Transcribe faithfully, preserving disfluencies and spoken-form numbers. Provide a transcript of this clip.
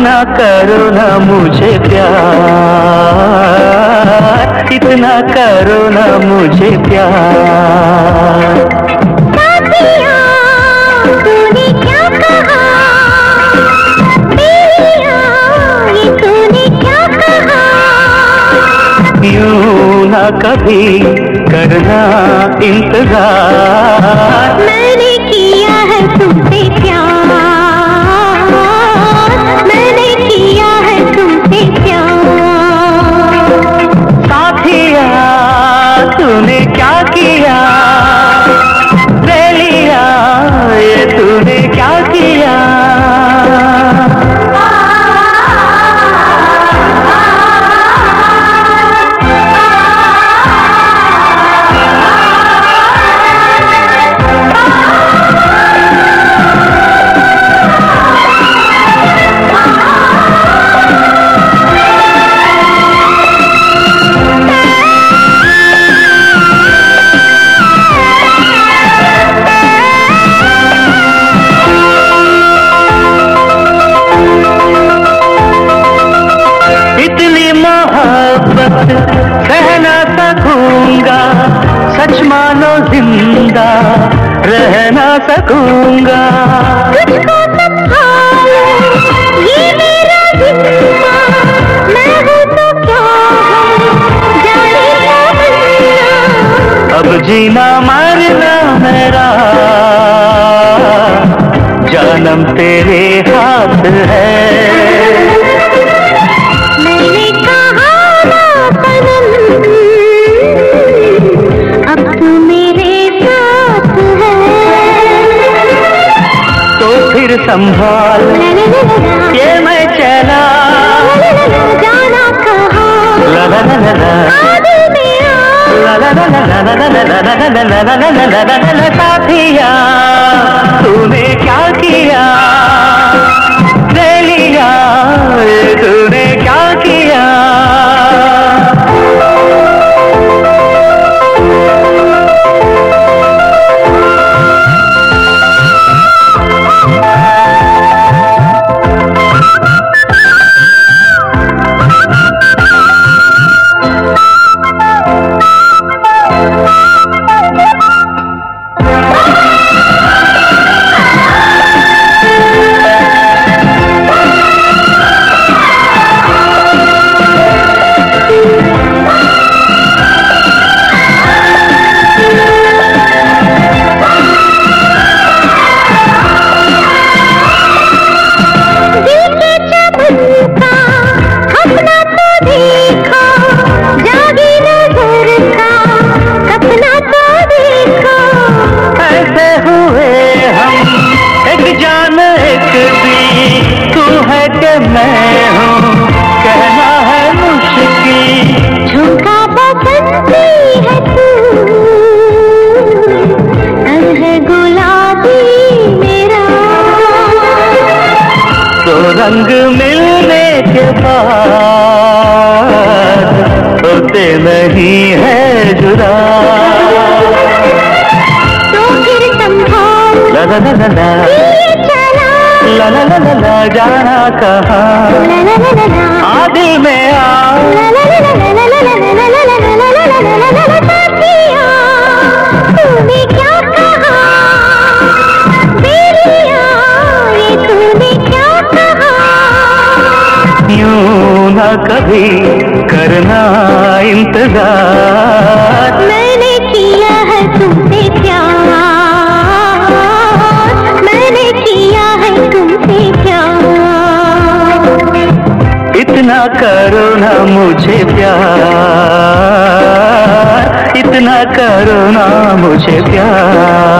इतना करो ना मुझे प्यार, इतना करो ना मुझे प्यार। साथिया तूने क्या कहा, बेलिया ये तूने क्या कहा। यूं ना कभी करना इंतजार, मैंने किया है तुमसे प्यार, मैंने किया है तुमसे प्यार। साथिया तूने क्या किया, ले लिया ये तूने क्या किया। कह ना सकूंगा, सच मानो जिंदा रह ना सकूंगा। तुझको संभालो ये मेरा जिम्मा, मैं हूँ तो क्या हूँ जाने क्या बनना। अब जीना मरना मेरा जानम तेरे हाथ है। अब तू मेरे साथ है, तो फिर संभाल ये मैं चला, जाना कहाँ ला ला ला ला ला दिल में आ, ला ला ला ला ला ला ला ला ला ला ला ला। साथिया तूने क्या किया, ले लिया ये तूने क्या किया। मैं हूँ कहना है मुश्किल, झुका बसंती है तू, तन है गुलाबी मेरा। तो रंग मिलने के बाद होते नहीं है जुदा। तो फिर संभाल ला ला ला ला ला ला ला ला ला ला जाना कहाँ आ दिल में आ। तूने क्या कहा, बेलिया ये तूने क्या कहा। यूं ना कभी करना इंतजार, मैंने किया है तुमसे प्यार, मैंने किया है तुमसे प्यार। इतना करो ना मुझे प्यार, इतना करो ना मुझे प्यार।